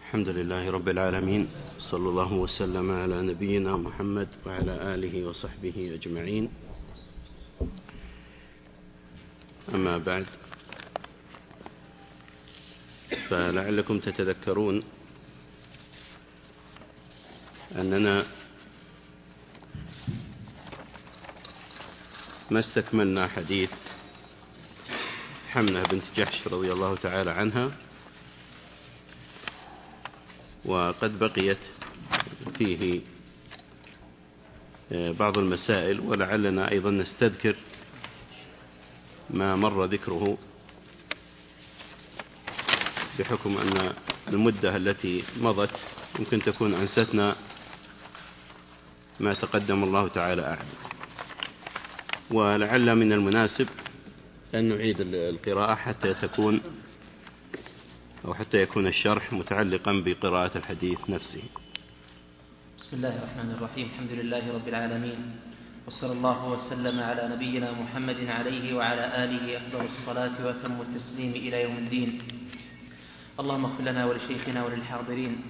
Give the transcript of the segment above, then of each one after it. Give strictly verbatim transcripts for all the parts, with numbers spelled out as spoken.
الحمد لله رب العالمين، صلى الله وسلم على نبينا محمد وعلى آله وصحبه أجمعين. أما بعد، فلعلكم تتذكرون أننا ما استكملنا حديث حمنة بنت جحش رضي الله تعالى عنها، وقد بقيت فيه بعض المسائل، ولعلنا أيضا نستذكر ما مر ذكره بحكم أن المدة التي مضت يمكن تكون أنستنا ما تقدم، الله تعالى أعلم. ولعل من المناسب أن نعيد القراءة حتى تكون أو حتى يكون الشرح متعلقا بقراءة الحديث نفسه. بسم الله الرحمن الرحيم. الحمد لله رب العالمين، وصلى الله وسلم على نبينا محمد عليه وعلى آله أفضل الصلاة وأتم التسليم إلى يوم الدين. اللهم اغفر لنا ولشيخنا وللحاضرين.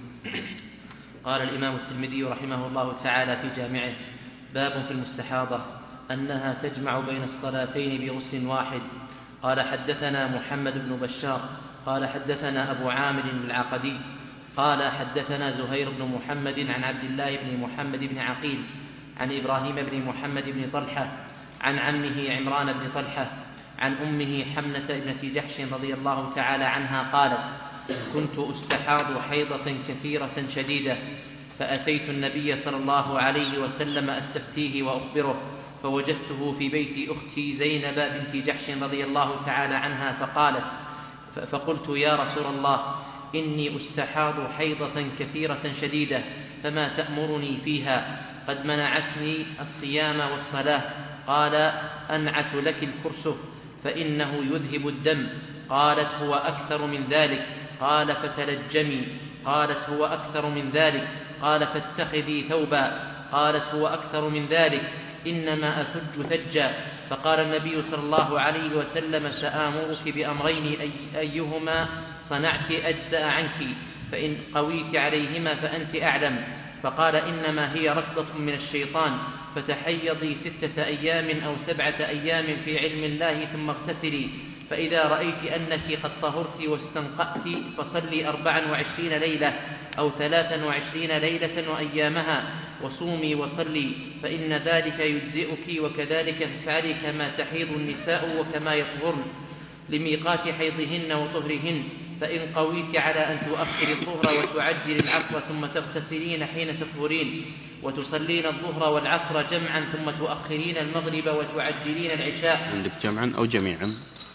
قال الإمام الترمذي رحمه الله تعالى في جامعه: باب في المستحاضة أنها تجمع بين الصلاتين بغسل واحد. قال: حدثنا محمد بن بشار قال حدثنا أبو عامر العقدي قال حدثنا زهير بن محمد عن عبد الله بن محمد بن عقيل عن إبراهيم بن محمد بن طلحة عن عمه عمران بن طلحة عن أمه حمنة ابنة جحش رضي الله تعالى عنها قالت: كنت أستحاض حيضة كثيرة شديدة، فأتيت النبي صلى الله عليه وسلم أستفتيه وأخبره، فوجدته في بيت أختي زينب بنت جحش رضي الله تعالى عنها، فقالت فقلت: يا رسول الله، إني أستحاض حيضة كثيرة شديدة، فما تأمرني فيها؟ قد منعتني الصيام والصلاة. قال: أنعت لك الكرسف فإنه يذهب الدم. قالت: هو أكثر من ذلك. قال: فتلجمي. قالت: هو أكثر من ذلك. قال: فاتخذي ثوبا. قالت: هو أكثر من ذلك، إنما أثج ثجا. فقال النبي صلى الله عليه وسلم: سآمرك بأمرين، أي أيهما صنعت أجزأ عنك، فإن قويت عليهما فأنت أعلم. فقال: إنما هي ركضة من الشيطان، فتحيضي ستة أيام أو سبعة أيام في علم الله، ثم اغتسلي، فإذا رأيت أنك قد طهرت واستنقأت فصلي أربعا وعشرين ليلة أو ثلاثا وعشرين ليلة وأيامها، وصومي وصلي، فإن ذلك يجزئك، وكذلك فافعلي كما تحيض النساء وكما يطهرن لميقات حيضهن وطهرهن. فإن قويت على أن تؤخر الظهر وتعجل العصر ثم تغتسلين حين تطهرين، وتصلين الظهر والعصر جمعا، ثم تؤخرين المغرب وتعجلين العشاء. عندك جمعا أو جميعا؟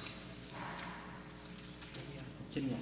جميعا.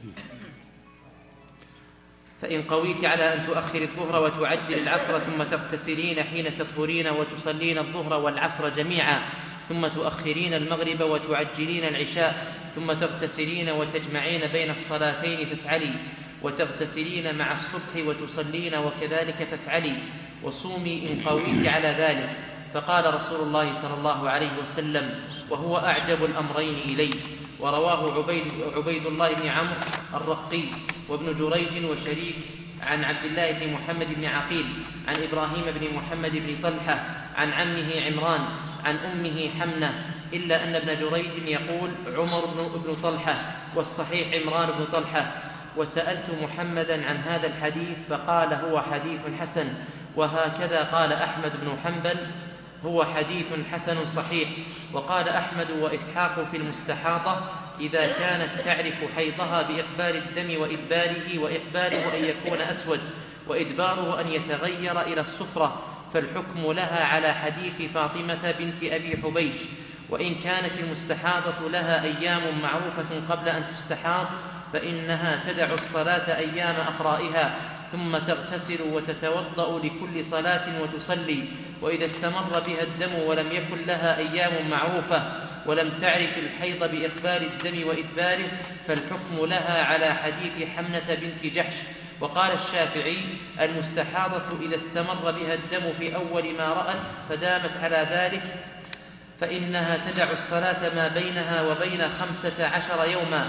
فإن قويت على أن تؤخر الظهر وتعجل العصر ثم تغتسلين حين تطهرين، وتصلين الظهر والعصر جميعا، ثم تؤخرين المغرب وتعجلين العشاء، ثم تغتسلين وتجمعين بين الصلاتين فافعلي، وتغتسلين مع الصبح وتصلين، وكذلك فافعلي، وصومي إن قويت على ذلك. فقال رسول الله صلى الله عليه وسلم: وهو أعجب الأمرين إلي. ورواه عبيد, عبيد الله بن عمرو الرقي وابن جريج وشريك عن عبد الله بن محمد بن عقيل عن إبراهيم بن محمد بن طلحة عن عمه عمران عن أمه حمنة، إلا أن ابن جريج يقول عمر بن طلحة، والصحيح عمران بن طلحة. وسألت محمدا عن هذا الحديث فقال: هو حديث حسن. وهكذا قال أحمد بن حنبل: هو حديث حسن صحيح. وقال أحمد وإسحاق في المستحاضة: إذا كانت تعرف حيضها بإقبال الدم وإدباره، وإقباله أن يكون أسود وإدباره أن يتغير إلى الصفرة، فالحكم لها على حديث فاطمة بنت أبي حبيش. وإن كانت المستحاضة لها أيام معروفة قبل أن تستحاض، فإنها تدع الصلاة أيام أقرائها، ثم تغتسل وتتوضأ لكل صلاة وتصلي. وإذا استمر بها الدم ولم يكن لها أيام معروفة ولم تعرف الحيض بإقبال الدم وإدباره، فالحكم لها على حديث حمنة بنت جحش. وقال الشافعي: المستحاضة إذا استمر بها الدم في أول ما رأت فدامت على ذلك، فإنها تدع الصلاة ما بينها وبين خمسة عشر يوما،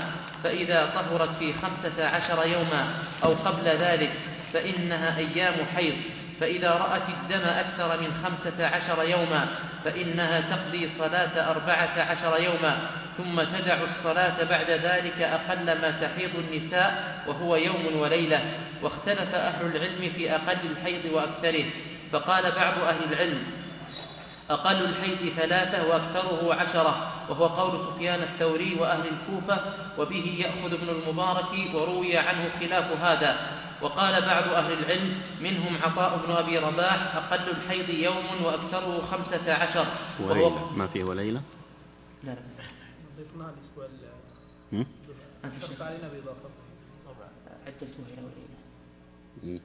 فإذا طهرت في خمسة عشر يوما أو قبل ذلك فإنها أيام حيض، فإذا رأت الدم أكثر من خمسة عشر يوما فإنها تقضي صلاة أربعة عشر يوما، ثم تدع الصلاة بعد ذلك أقل ما تحيض النساء وهو يوم وليلة. واختلف أهل العلم في أقل الحيض وأكثره، فقال بعض أهل العلم أقل الحيض ثلاثة وأكثره عشرة، وهو قول سفيان الثوري وأهل الكوفة، وبه يأخذ ابن المبارك وروي عنه خلاف هذا. وقال بعض أهل العلم منهم عطاء بن أبي رباح أقل الحيض يوم وأكثره خمسة عشر وليلة. ما فيه وليلة؟ لا لا ضفنا الأسبوع هم؟ شرط علينا بإضافة عدلتها إلى وليلة.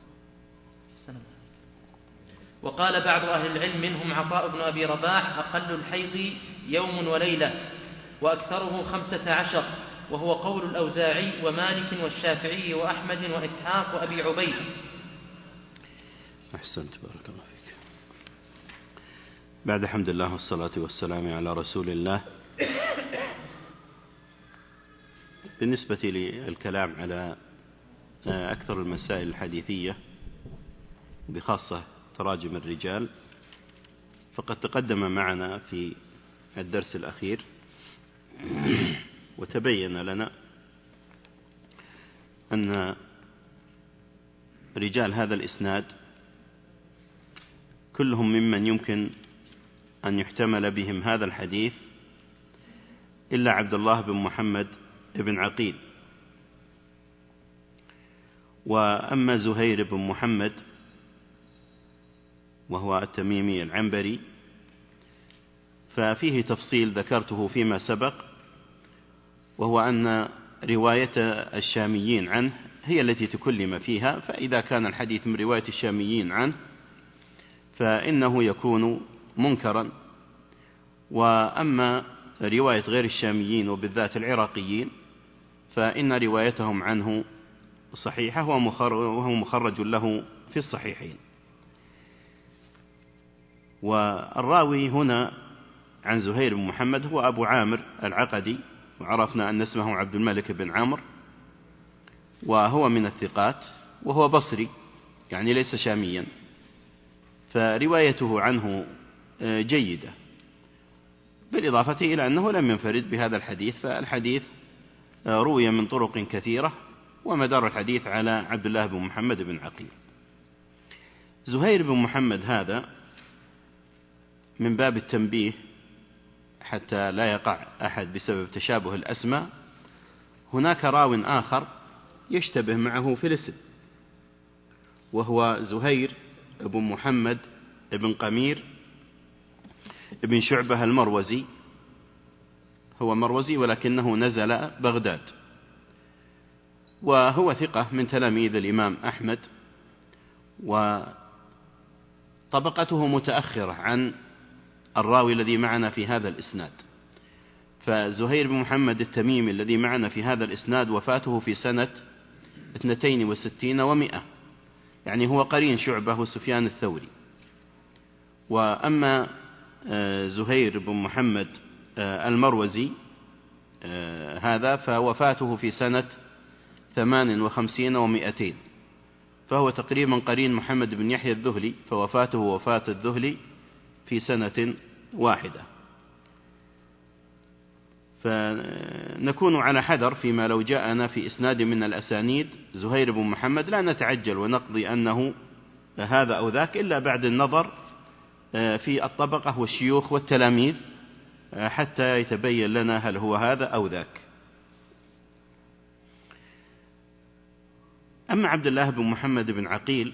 وقال بعض أهل العلم منهم عطاء بن أبي رباح أقل الحيض يوم وليلة وأكثره خمسة عشر، وهو قول الأوزاعي ومالك والشافعي وأحمد وإسحاق وأبي عبيد. أحسنت، بارك الله فيك. بعد حمد الله والصلاة والسلام على رسول الله، بالنسبة للكلام على أكثر المسائل الحديثية بخاصة تراجم الرجال، فقد تقدم معنا في الدرس الأخير وتبين لنا أن رجال هذا الإسناد كلهم ممن يمكن أن يحتمل بهم هذا الحديث إلا عبد الله بن محمد بن عقيل. وأما زهير بن محمد وهو التميمي العنبري ففيه تفصيل ذكرته فيما سبق، وهو أن رواية الشاميين عنه هي التي تكلم فيها، فإذا كان الحديث من رواية الشاميين عنه فإنه يكون منكرا. وأما رواية غير الشاميين وبالذات العراقيين فإن روايتهم عنه صحيحة وهو مخرج له في الصحيحين. والراوي هنا عن زهير بن محمد هو أبو عامر العقدي، وعرفنا أن اسمه عبد الملك بن عمرو، وهو من الثقات، وهو بصري يعني ليس شاميا، فروايته عنه جيدة، بالإضافة إلى أنه لم ينفرد بهذا الحديث، فالحديث روي من طرق كثيرة ومدار الحديث على عبد الله بن محمد بن عقيل. زهير بن محمد هذا من باب التنبيه حتى لا يقع أحد بسبب تشابه الأسماء، هناك راو آخر يشتبه معه في الاسم، وهو زهير بن محمد بن قمير بن شعبة المروزي. هو مروزي ولكنه نزل بغداد، وهو ثقة من تلاميذ الإمام أحمد، وطبقته متأخرة عن الراوي الذي معنا في هذا الإسناد. فزهير بن محمد التميمي الذي معنا في هذا الإسناد وفاته في سنة اثنتين وستين ومئة، يعني هو قرين شعبة وسفيان الثوري. وأما زهير بن محمد المروزي هذا فوفاته في سنة ثمان وخمسين ومئتين، فهو تقريبا قرين محمد بن يحيى الذهلي، فوفاته وفاة الذهلي في سنة واحدة. فنكون على حذر فيما لو جاءنا في إسناد من الأسانيد زهير بن محمد لا نتعجل ونقضي أنه هذا أو ذاك إلا بعد النظر في الطبقة والشيوخ والتلاميذ حتى يتبين لنا هل هو هذا أو ذاك. أما عبد الله بن محمد بن عقيل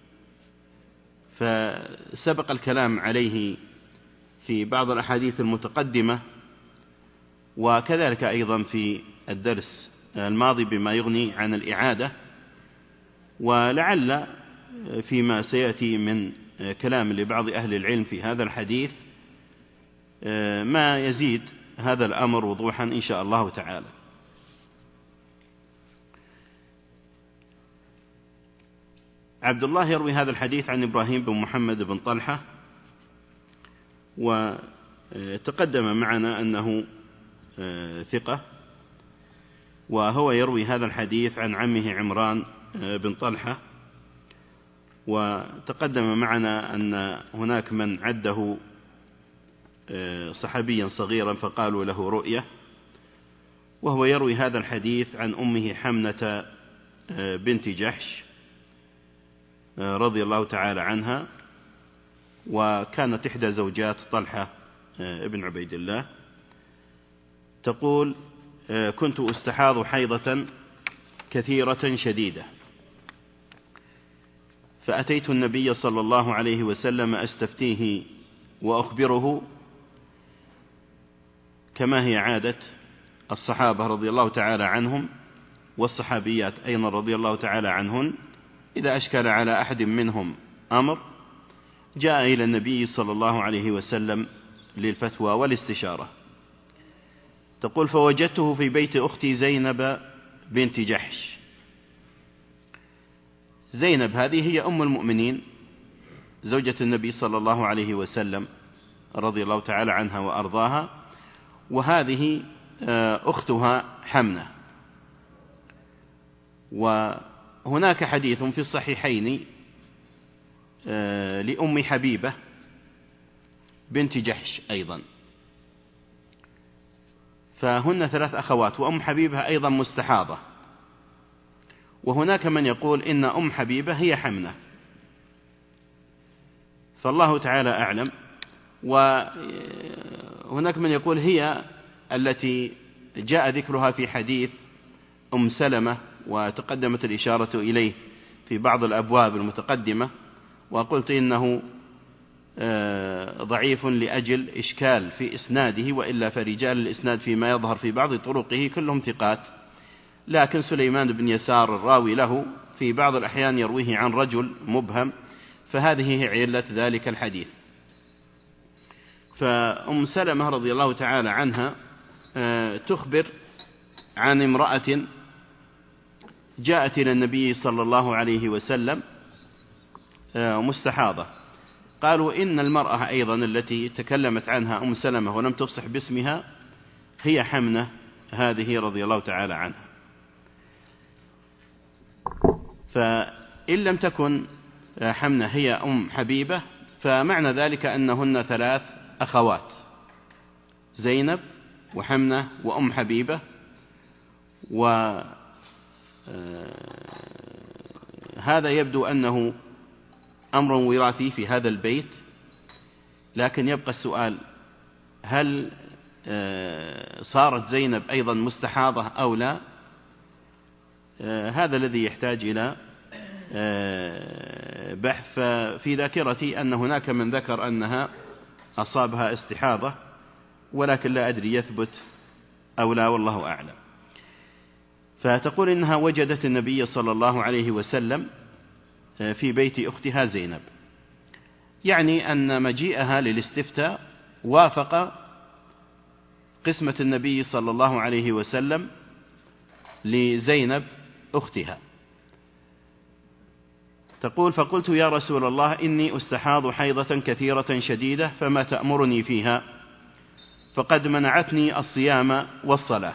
فسبق الكلام عليه في بعض الأحاديث المتقدمة، وكذلك أيضا في الدرس الماضي بما يغني عن الإعادة، ولعل فيما سيأتي من كلام لبعض أهل العلم في هذا الحديث ما يزيد هذا الأمر وضوحا إن شاء الله تعالى. عبد الله يروي هذا الحديث عن إبراهيم بن محمد بن طلحة، وتقدم معنا أنه ثقة، وهو يروي هذا الحديث عن عمه عمران بن طلحة. وتقدم معنا أن هناك من عده صحابيا صغيرا فقالوا له رؤية، وهو يروي هذا الحديث عن أمه حمنة بنت جحش رضي الله تعالى عنها، وكانت إحدى زوجات طلحة ابن عبيد الله. تقول: كنت أستحاض حيضة كثيرة شديدة، فأتيت النبي صلى الله عليه وسلم أستفتيه وأخبره كما هي عادة الصحابة رضي الله تعالى عنهم والصحابيات أيضا رضي الله تعالى عنهن، إذا أشكل على أحد منهم أمر جاء إلى النبي صلى الله عليه وسلم للفتوى والاستشارة. تقول: فوجدته في بيت أختي زينب بنت جحش. زينب هذه هي أم المؤمنين زوجة النبي صلى الله عليه وسلم رضي الله تعالى عنها وأرضاها، وهذه أختها حمنة. وهناك حديث في الصحيحين لأم حبيبة بنت جحش أيضا، فهن ثلاث أخوات، وأم حبيبة أيضا مستحاضة. وهناك من يقول إن أم حبيبة هي حمنة، فالله تعالى أعلم. وهناك من يقول هي التي جاء ذكرها في حديث أم سلمة، وتقدمت الإشارة إليه في بعض الأبواب المتقدمة، وقلت إنه ضعيف لأجل إشكال في إسناده، وإلا فرجال الإسناد فيما يظهر في بعض طرقه كلهم ثقات، لكن سليمان بن يسار الراوي له في بعض الأحيان يرويه عن رجل مبهم، فهذه هي علة ذلك الحديث. فأم سلمة رضي الله تعالى عنها تخبر عن امرأة جاءت إلى النبي صلى الله عليه وسلم مستحاضة. قالوا إن المرأة أيضا التي تكلمت عنها أم سلمة ولم تفصح باسمها هي حمنة هذه رضي الله تعالى عنها. فإن لم تكن حمنة هي أم حبيبة، فمعنى ذلك أنهن ثلاث أخوات: زينب وحمنة وأم حبيبة. وهذا يبدو أنه أمر وراثي في هذا البيت، لكن يبقى السؤال: هل صارت زينب أيضا مستحاضة أو لا؟ هذا الذي يحتاج إلى بحث. في ذاكرتي أن هناك من ذكر أنها أصابها استحاضة، ولكن لا أدري يثبت أو لا، والله أعلم. فتقول إنها وجدت النبي صلى الله عليه وسلم في بيت أختها زينب، يعني أن مجيئها للاستفتاء وافق قسمة النبي صلى الله عليه وسلم لزينب أختها. تقول: فقلت يا رسول الله إني أستحاض حيضة كثيرة شديدة، فما تأمرني فيها؟ فقد منعتني الصيام والصلاة.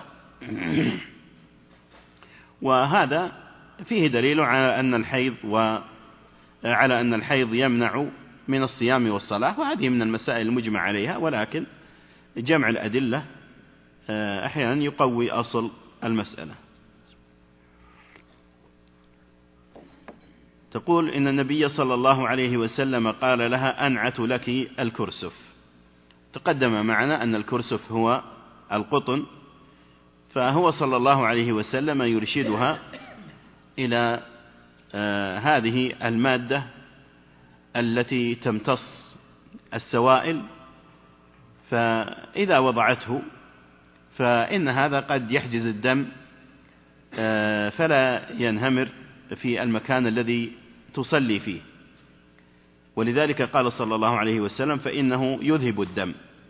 وهذا فيه دليل على أن الحيض وعلى أن الحيض يمنع من الصيام والصلاة، وهذه من المسائل المجمع عليها، ولكن جمع الأدلة أحيانا يقوي أصل المسألة. تقول: إن النبي صلى الله عليه وسلم قال لها: أنعت لك الكرسف. تقدم معنا أن الكرسف هو القطن، فهو صلى الله عليه وسلم يرشدها إلى آه هذه المادة التي تمتص السوائل، فإذا وضعته فإن هذا قد يحجز الدم آه فلا ينهمر في المكان الذي تصلي فيه، ولذلك قال صلى الله عليه وسلم: فإنه يذهب الدم.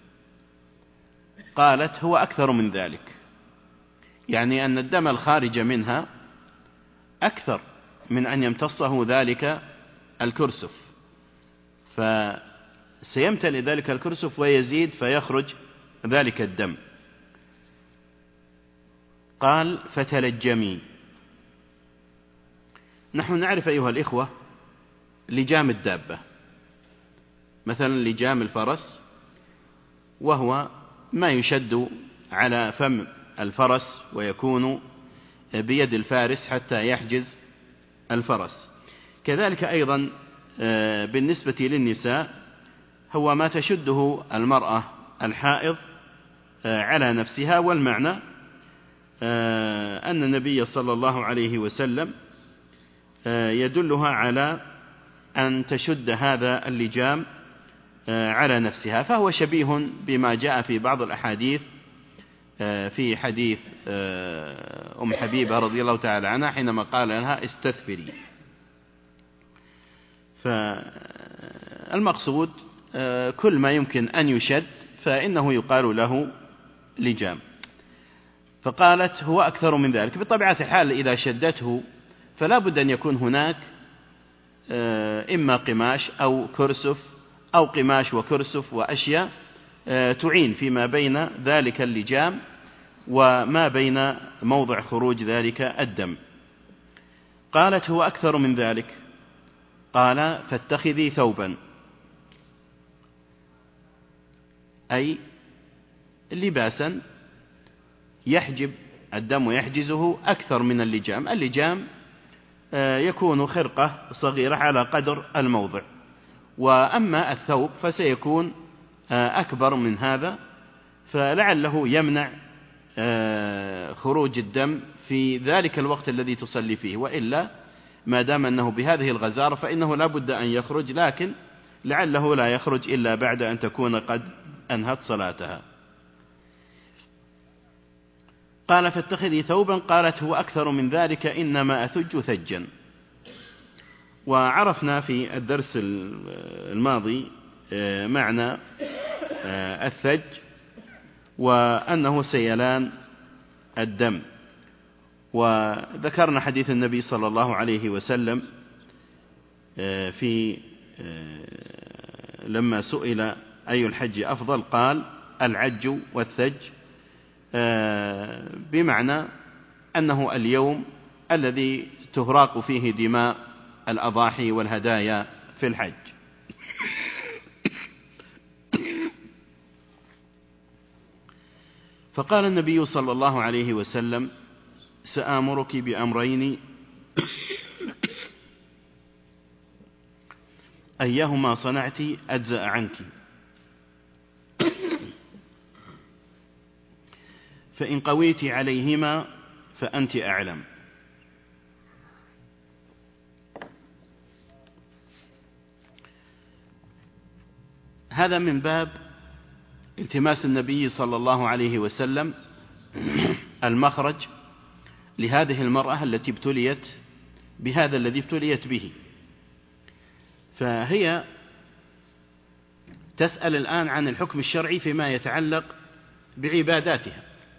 قالت: هو أكثر من ذلك، يعني أن الدم الخارج منها أكثر من أن يمتصه ذلك الكرسف، فسيمتلئ ذلك الكرسف ويزيد فيخرج ذلك الدم. قال فتلجمي. نحن نعرف أيها الإخوة لجام الدابة، مثلا لجام الفرس، وهو ما يشد على فم الفرس ويكون بيد الفارس حتى يحجز الفرس. كذلك أيضا بالنسبة للنساء هو ما تشده المرأة الحائض على نفسها، والمعنى أن النبي صلى الله عليه وسلم يدلها على أن تشد هذا اللجام على نفسها، فهو شبيه بما جاء في بعض الأحاديث، في حديث أم حبيبة رضي الله تعالى عنها حينما قال لها استثفري. فالمقصود كل ما يمكن أن يشد فإنه يقال له لجام. فقالت هو أكثر من ذلك. بطبيعة الحال إذا شدته فلا بد أن يكون هناك إما قماش أو كرسف أو قماش وكرسف وأشياء تعين فيما بين ذلك اللجام وما بين موضع خروج ذلك الدم. قالت هو أكثر من ذلك. قال فاتخذي ثوبا، أي لباسا يحجب الدم ويحجزه أكثر من اللجام. اللجام يكون خرقة صغيرة على قدر الموضع، وأما الثوب فسيكون أكبر من هذا، فلعله يمنع خروج الدم في ذلك الوقت الذي تصلي فيه، وإلا ما دام أنه بهذه الغزارة فإنه لا بد أن يخرج، لكن لعله لا يخرج إلا بعد أن تكون قد أنهت صلاتها. قال فاتخذي ثوبا. قالت هو أكثر من ذلك إنما أثج ثجا. وعرفنا في الدرس الماضي معنى الثج، وأنه سيلان الدم، وذكرنا حديث النبي صلى الله عليه وسلم في لما سئل أي الحج أفضل قال العج والثج، بمعنى أنه اليوم الذي تهراق فيه دماء الأضاحي والهدايا في الحج. فقال النبي صلى الله عليه وسلم سآمرك بأمرين أيهما صنعت أجزأ عنك، فإن قويت عليهما فأنت أعلم. هذا من باب التماس النبي صلى الله عليه وسلم المخرج لهذه المرأة التي ابتليت بهذا الذي ابتليت به. فهي تسأل الآن عن الحكم الشرعي فيما يتعلق بعباداتها،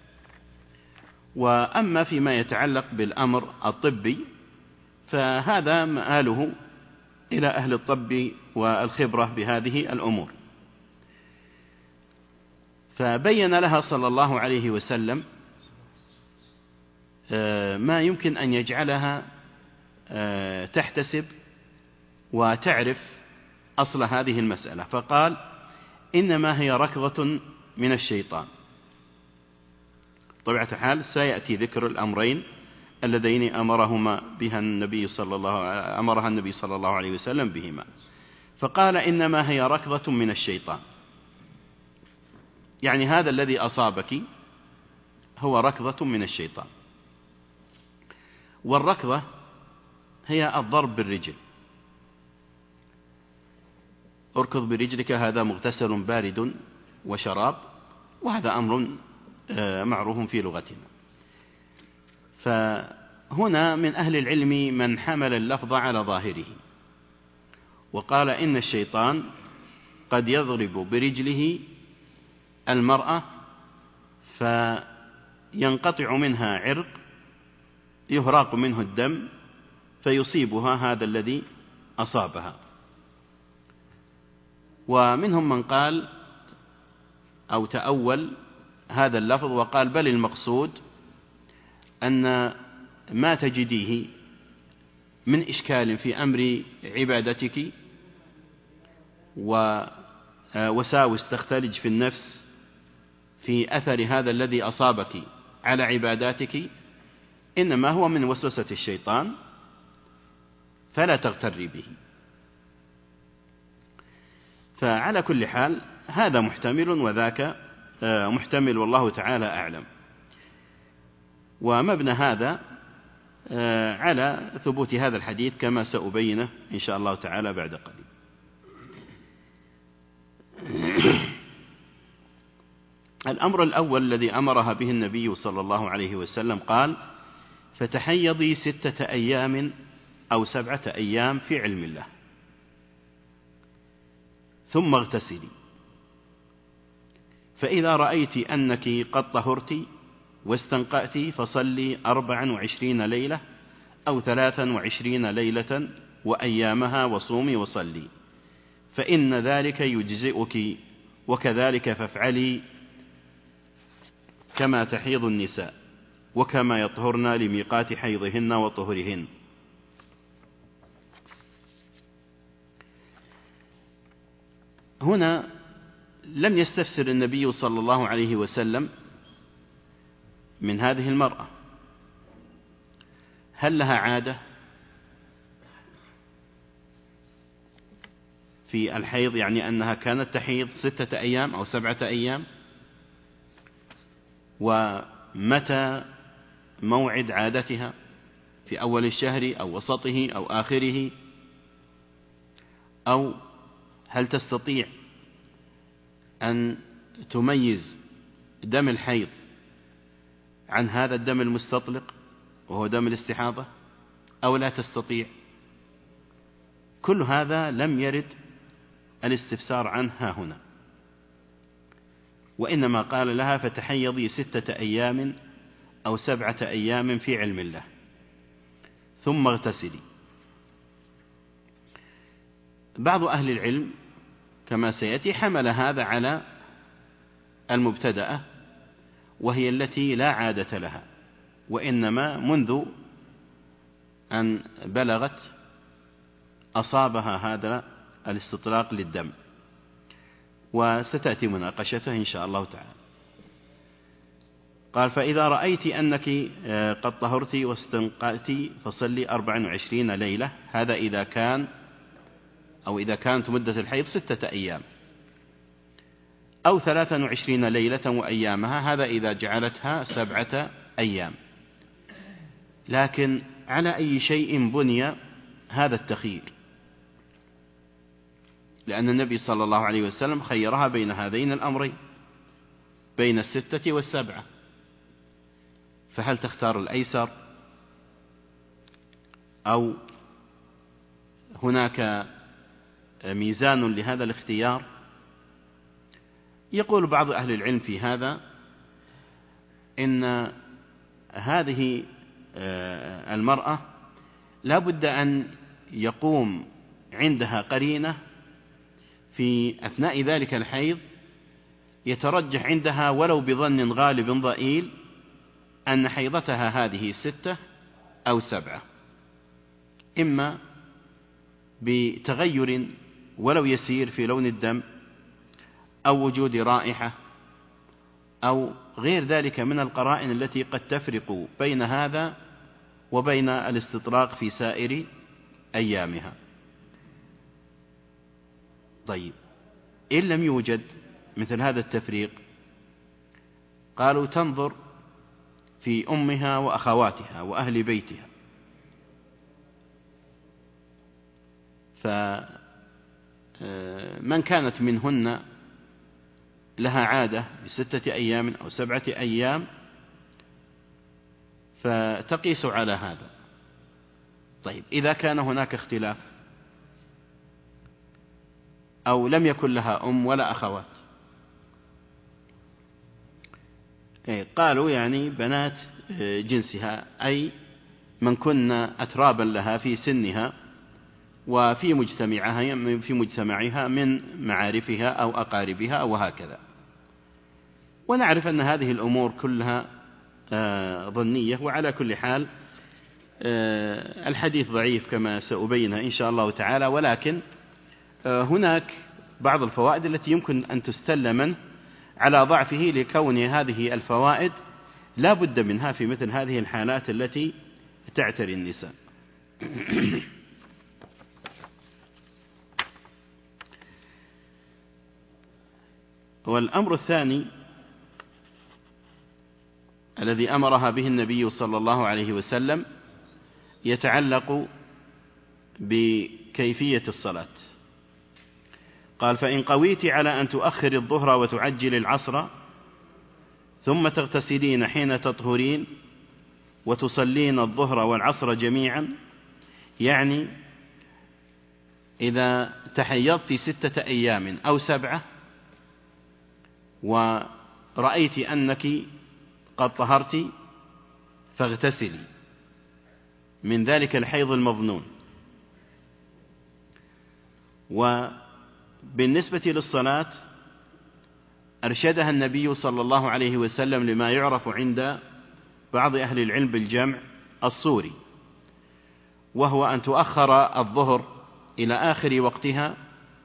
وأما فيما يتعلق بالأمر الطبي فهذا مآله إلى أهل الطب والخبرة بهذه الأمور. فبين لها صلى الله عليه وسلم ما يمكن أن يجعلها تحتسب وتعرف أصل هذه المسألة. فقال إنما هي ركضة من الشيطان. طبيعة الحال سيأتي ذكر الأمرين اللذين أمرهما بها النبي صلى الله أمرها النبي صلى الله عليه وسلم بهما. فقال إنما هي ركضة من الشيطان، يعني هذا الذي أصابك هو ركضة من الشيطان. والركضة هي الضرب بالرجل، اركض برجلك، هذا مغتسل بارد وشراب، وهذا أمر معروف في لغتنا. فهنا من أهل العلم من حمل اللفظ على ظاهره وقال إن الشيطان قد يضرب برجله المرأة فينقطع منها عرق يهراق منه الدم فيصيبها هذا الذي أصابها. ومنهم من قال أو تأول هذا اللفظ وقال بل المقصود أن ما تجديه من إشكال في أمر عبادتك ووساوس تختلج في النفس في أثر هذا الذي أصابك على عباداتك إنما هو من وسوسة الشيطان فلا تغتري به. فعلى كل حال هذا محتمل وذاك محتمل والله تعالى أعلم. ومبنى هذا على ثبوت هذا الحديث كما سأبينه إن شاء الله تعالى بعد قليل. الأمر الأول الذي أمرها به النبي صلى الله عليه وسلم قال: فتحيضي ستة أيام أو سبعة أيام في علم الله ثم اغتسلي، فإذا رأيت أنك قد طهرت واستنقأت فصلي أربعا وعشرين ليلة أو ثلاثا وعشرين ليلة وأيامها وصومي وصلي، فإن ذلك يجزئك، وكذلك فافعلي كما تحيض النساء وكما يطهرن لميقات حيضهن وطهرهن. هنا لم يستفسر النبي صلى الله عليه وسلم من هذه المرأة هل لها عادة في الحيض، يعني أنها كانت تحيض ستة أيام أو سبعة أيام، ومتى موعد عادتها في أول الشهر أو وسطه أو آخره، أو هل تستطيع أن تميز دم الحيض عن هذا الدم المستطلق وهو دم الاستحاضة أو لا تستطيع. كل هذا لم يرد الاستفسار عنها هنا، وإنما قال لها: فتحيضي ستة أيام أو سبعة أيام في علم الله ثم اغتسلي. بعض أهل العلم كما سيأتي حمل هذا على المبتدأة، وهي التي لا عادة لها، وإنما منذ أن بلغت أصابها هذا الاستطلاق للدم، وستأتي مناقشته إن شاء الله تعالى. قال: فإذا رأيت أنك قد طهرت واستنقأت فصلي أربعا وعشرين ليلة، هذا إذا كان أو إذا كانت مدة الحيض ستة أيام، أو ثلاثا وعشرين ليلة وأيامها، هذا إذا جعلتها سبعة أيام. لكن على أي شيء بني هذا التخيير؟ لأن النبي صلى الله عليه وسلم خيرها بين هذين الأمرين، بين الستة والسبعة، فهل تختار الأيسر أو هناك ميزان لهذا الاختيار؟ يقول بعض أهل العلم في هذا إن هذه المرأة لا بد أن يقوم عندها قرينة في أثناء ذلك الحيض يترجح عندها ولو بظن غالب ضئيل أن حيضتها هذه ستة أو سبعة، إما بتغير ولو يسير في لون الدم أو وجود رائحة أو غير ذلك من القرائن التي قد تفرق بين هذا وبين الاستطراق في سائر أيامها. طيب، إن لم يوجد مثل هذا التفريق، قالوا تنظر في أمها وأخواتها وأهل بيتها، فمن كانت منهن لها عادة بستة أيام أو سبعة أيام فتقيس على هذا. طيب، إذا كان هناك اختلاف أو لم يكن لها أم ولا أخوات، قالوا يعني بنات جنسها، أي من كن أترابا لها في سنها وفي مجتمعها في مجتمعها من معارفها أو أقاربها وهكذا. ونعرف أن هذه الأمور كلها ظنية. وعلى كل حال الحديث ضعيف كما سأبينها إن شاء الله تعالى، ولكن هناك بعض الفوائد التي يمكن أن تستل منه على ضعفه، لكون هذه الفوائد لا بد منها في مثل هذه الحالات التي تعتري النساء. والأمر الثاني الذي أمرها به النبي صلى الله عليه وسلم يتعلق بكيفية الصلاة. قال: فإن قويت على أن تؤخر الظهر وتعجل العصر ثم تغتسلين حين تطهرين وتصلين الظهر والعصر جميعا، يعني إذا تحيضت ستة أيام أو سبعة ورأيت أنك قد طهرت فاغتسلي من ذلك الحيض المظنون. وبالنسبة للصلاة أرشدها النبي صلى الله عليه وسلم لما يعرف عند بعض أهل العلم بالجمع الصوري، وهو أن تؤخر الظهر إلى آخر وقتها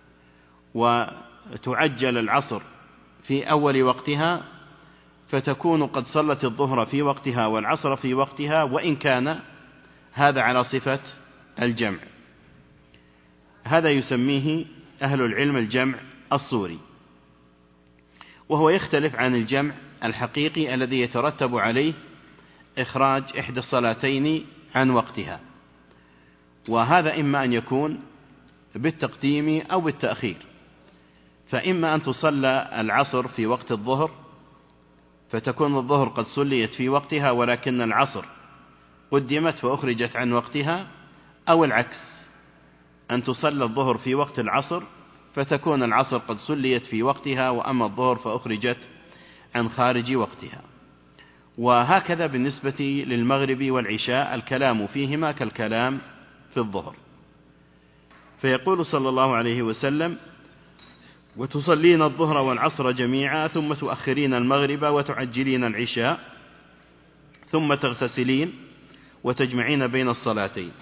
وتعجل العصر في أول وقتها، فتكون قد صلت الظهر في وقتها والعصر في وقتها، وإن كان هذا على صفة الجمع. هذا يسميه أهل العلم الجمع الصوري، وهو يختلف عن الجمع الحقيقي الذي يترتب عليه إخراج إحدى الصلاتين عن وقتها، وهذا إما أن يكون بالتقديم أو بالتأخير. فإما أن تصلى العصر في وقت الظهر فتكون الظهر قد صليت في وقتها ولكن العصر قدمت فأخرجت عن وقتها، أو العكس، أن تصلى الظهر في وقت العصر فتكون العصر قد صليت في وقتها وأما الظهر فأخرجت عن خارج وقتها. وهكذا بالنسبة للمغرب والعشاء الكلام فيهما كالكلام في الظهر. فيقول صلى الله عليه وسلم: وتصلين الظهر والعصر جميعا ثم تؤخرين المغرب وتعجلين العشاء ثم تغتسلين وتجمعين بين الصلاتين.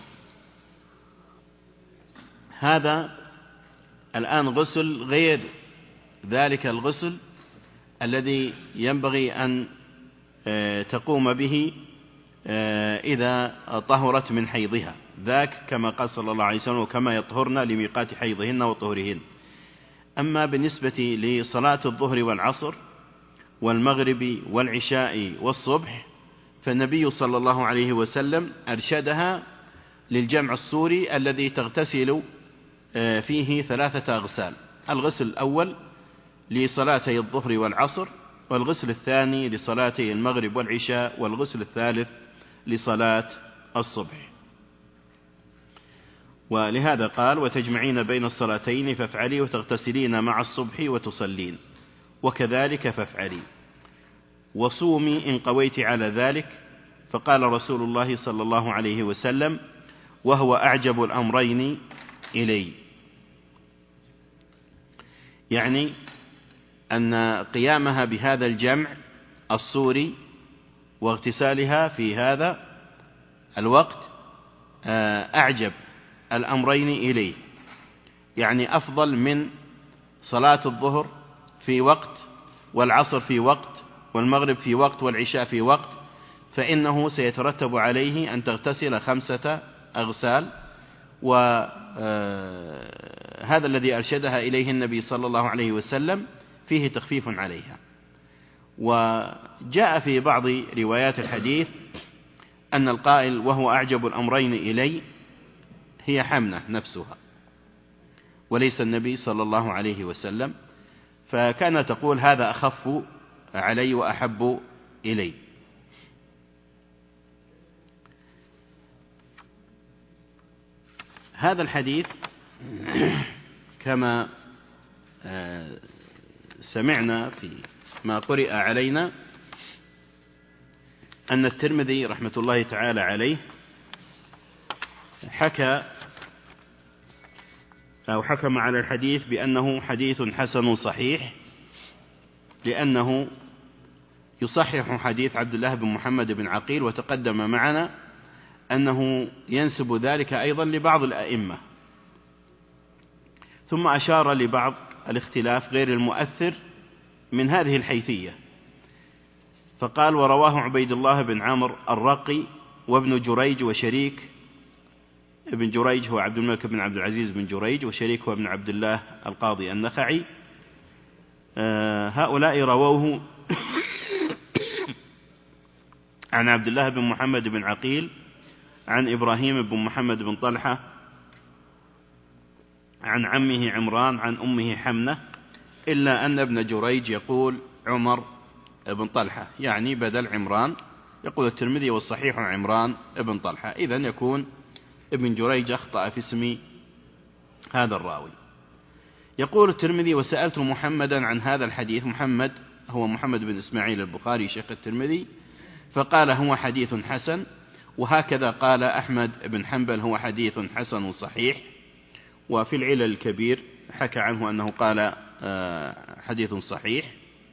هذا الآن غسل غير ذلك الغسل الذي ينبغي أن تقوم به إذا طهرت من حيضها، ذاك كما قال صلى الله عليه وسلم: وكما يطهرن لميقات حيضهن وطهرهن. أما بالنسبة لصلاة الظهر والعصر والمغرب والعشاء والصبح فالنبي صلى الله عليه وسلم أرشدها للجمع الصوري الذي تغتسل فيه ثلاثة أغسال: الغسل الأول لصلاتي الظهر والعصر، والغسل الثاني لصلاتي المغرب والعشاء، والغسل الثالث لصلاة الصبح. ولهذا قال: وتجمعين بين الصلاتين فافعلي وتغتسلين مع الصبح وتصلين، وكذلك فافعلي، وصومي إن قويت على ذلك. فقال رسول الله صلى الله عليه وسلم: وهو أعجب الأمرين إلي، يعني أن قيامها بهذا الجمع الصوري واغتسالها في هذا الوقت أعجب الأمرين إليه، يعني أفضل من صلاة الظهر في وقت والعصر في وقت والمغرب في وقت والعشاء في وقت، فإنه سيترتب عليه أن تغتسل خمسة أغسال. وهذا الذي أرشدها إليه النبي صلى الله عليه وسلم فيه تخفيف عليها. وجاء في بعض روايات الحديث أن القائل وهو أعجب الأمرين إلي هي حمنة نفسها وليس النبي صلى الله عليه وسلم، فكان تقول هذا أخف علي وأحب إلي. هذا الحديث كما سمعنا في ما قرئ علينا أن الترمذي رحمة الله تعالى عليه حكى أو حكم على الحديث بأنه حديث حسن صحيح، لأنه يصحح حديث عبد الله بن محمد بن عقيل، وتقدم معنا أنه ينسب ذلك أيضا لبعض الأئمة، ثم أشار لبعض الاختلاف غير المؤثر من هذه الحيثية، فقال: ورواه عبيد الله بن عمرو الرقي وابن جريج وشريك. ابن جريج هو عبد الملك بن عبد العزيز بن جريج، وشريك هو ابن عبد الله القاضي النخعي. آه هؤلاء رووه عن عبد الله بن محمد بن عقيل عن إبراهيم بن محمد بن طلحة عن عمه عمران عن أمه حمنة، إلا أن ابن جريج يقول عمر بن طلحة، يعني بدل عمران. يقول الترمذي: والصحيح عمران بن طلحة. إذن يكون ابن جريج أخطأ في اسم هذا الراوي. يقول الترمذي: وسألت محمدا عن هذا الحديث. محمد هو محمد بن إسماعيل البخاري شيخ الترمذي، فقال: هو حديث حسن. وهكذا قال أحمد بن حنبل: هو حديث حسن صحيح. وفي العلل الكبير حكى عنه أنه قال حديث صحيح،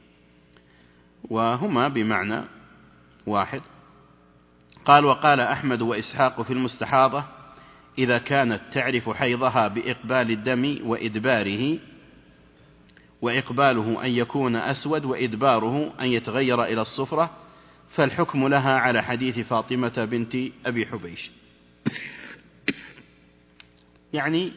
وهما بمعنى واحد. قال: وقال أحمد وإسحاق في المستحاضة: إذا كانت تعرف حيضها بإقبال الدم وإدباره، وإقباله أن يكون أسود وإدباره أن يتغير إلى الصفرة، فالحكم لها على حديث فاطمة بنت أبي حبيش. يعني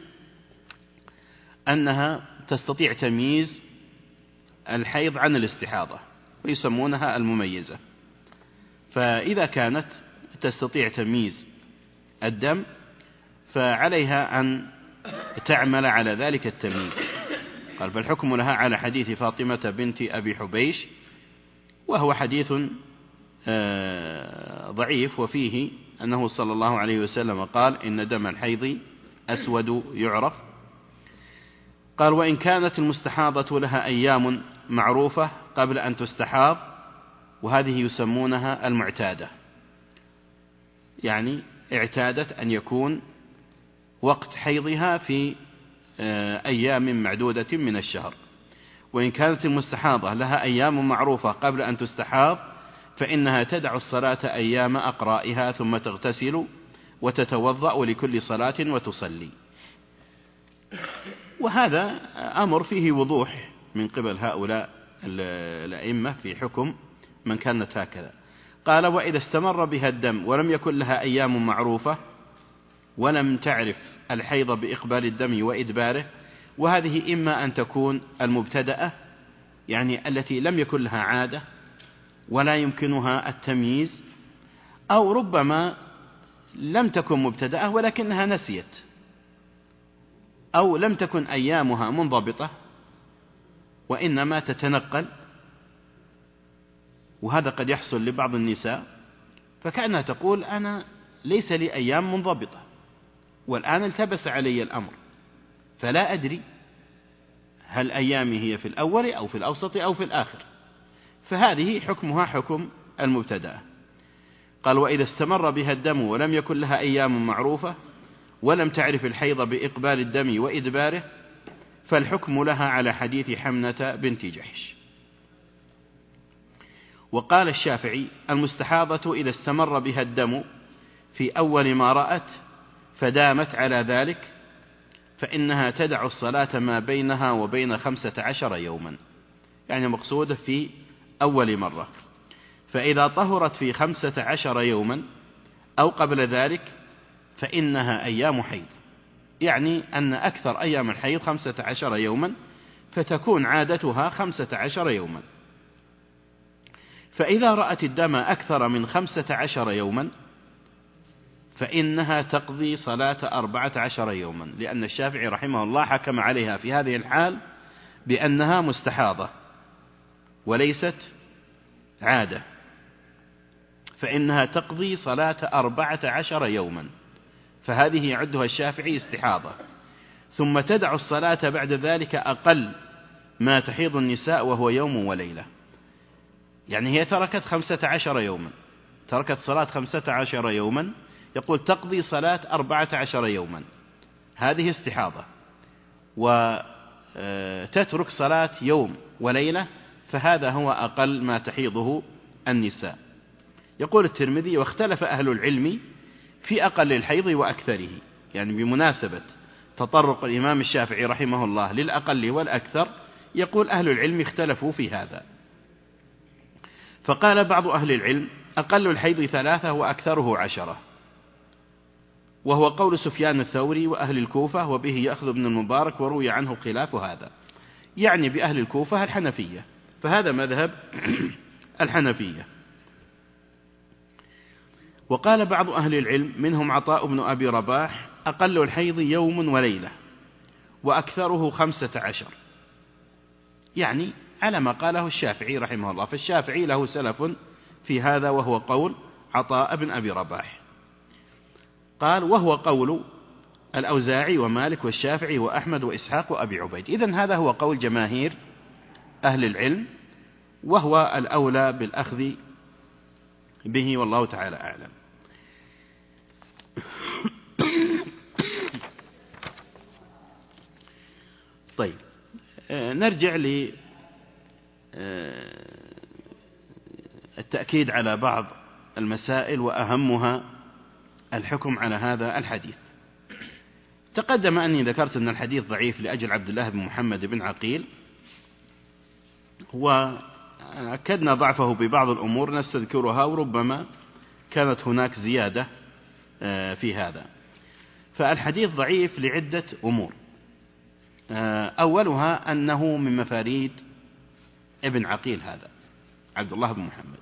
أنها تستطيع تمييز الحيض عن الاستحاضة، ويسمونها المميزة. فإذا كانت تستطيع تمييز الدم فعليها أن تعمل على ذلك التمييز. قال: فالحكم لها على حديث فاطمة بنت أبي حبيش، وهو حديث ضعيف، وفيه أنه صلى الله عليه وسلم قال: إن دم الحيض أسود يعرف. قال: وإن كانت المستحاضة لها أيام معروفة قبل أن تستحاض، وهذه يسمونها المعتادة، يعني اعتادت أن يكون وقت حيضها في أيام معدودة من الشهر. وإن كانت المستحاضة لها أيام معروفة قبل أن تستحاض، فإنها تدع الصلاة أيام أقرائها، ثم تغتسل وتتوضأ لكل صلاة وتصلي. وهذا أمر فيه وضوح من قبل هؤلاء الأئمة في حكم من كانت هكذا. قال: وإذا استمر بها الدم ولم يكن لها أيام معروفة ولم تعرف الحيض بإقبال الدم وإدباره، وهذه إما أن تكون المبتدأة، يعني التي لم يكن لها عادة ولا يمكنها التمييز، أو ربما لم تكن مبتدأة ولكنها نسيت، أو لم تكن أيامها منضبطة وإنما تتنقل، وهذا قد يحصل لبعض النساء، فكأنها تقول: أنا ليس لي أيام منضبطة، والآن التبس علي الأمر، فلا أدري هل أيامي هي في الأول أو في الأوسط أو في الآخر، فهذه حكمها حكم المبتدأ. قال: وإذا استمر بها الدم ولم يكن لها أيام معروفة ولم تعرف الحيض بإقبال الدم وإدباره، فالحكم لها على حديث حمنة بنت جحش. وقال الشافعي: المستحاضة إذا استمر بها الدم في أول ما رأت فدامت على ذلك، فإنها تدع الصلاة ما بينها وبين خمسة عشر يوما، يعني مقصودة في أول مرة. فإذا طهرت في خمسة عشر يوما أو قبل ذلك فإنها أيام حيض، يعني أن أكثر أيام الحيض خمسة عشر يوما، فتكون عادتها خمسة عشر يوما. فإذا رأت الدم أكثر من خمسة عشر يوما فإنها تقضي صلاة أربعة عشر يوما، لأن الشافعي رحمه الله حكم عليها في هذه الحال بأنها مستحاضة وليست عادة، فإنها تقضي صلاة أربعة عشر يوما، فهذه يعدها الشافعي استحاضة. ثم تدع الصلاة بعد ذلك أقل ما تحيض النساء، وهو يوم وليلة، يعني هي تركت خمسة عشر يوما، تركت صلاة خمسة عشر يوما، يقول تقضي صلاة أربعة عشر يوما، هذه استحاضة، وتترك صلاة يوم وليلة، فهذا هو أقل ما تحيضه النساء. يقول الترمذي: واختلف أهل العلم في أقل الحيض وأكثره. يعني بمناسبة تطرق الإمام الشافعي رحمه الله للأقل والأكثر، يقول أهل العلم اختلفوا في هذا. فقال بعض أهل العلم: أقل الحيض ثلاثة وأكثره عشرة، وهو قول سفيان الثوري وأهل الكوفة، وبه يأخذ ابن المبارك، وروي عنه خلاف هذا. يعني بأهل الكوفة الحنفية، فهذا مذهب الحنفية. وقال بعض أهل العلم منهم عطاء بن أبي رباح: أقل الحيض يوم وليلة وأكثره خمسة عشر، يعني على ما قاله الشافعي رحمه الله. فالشافعي له سلف في هذا، وهو قول عطاء بن أبي رباح. قال: وهو قول الأوزاعي ومالك والشافعي وأحمد وإسحاق وأبي عبيد. إذن هذا هو قول جماهير أهل العلم، وهو الأولى بالأخذ به، والله تعالى أعلم. طيب، نرجع للتأكيد على بعض المسائل، وأهمها الحكم على هذا الحديث. تقدم أني ذكرت أن الحديث ضعيف لأجل عبد الله بن محمد بن عقيل، وأكدنا ضعفه ببعض الأمور نستذكرها، وربما كانت هناك زيادة في هذا. فالحديث ضعيف لعدة أمور. أولها أنه من مفاريد ابن عقيل هذا عبد الله بن محمد.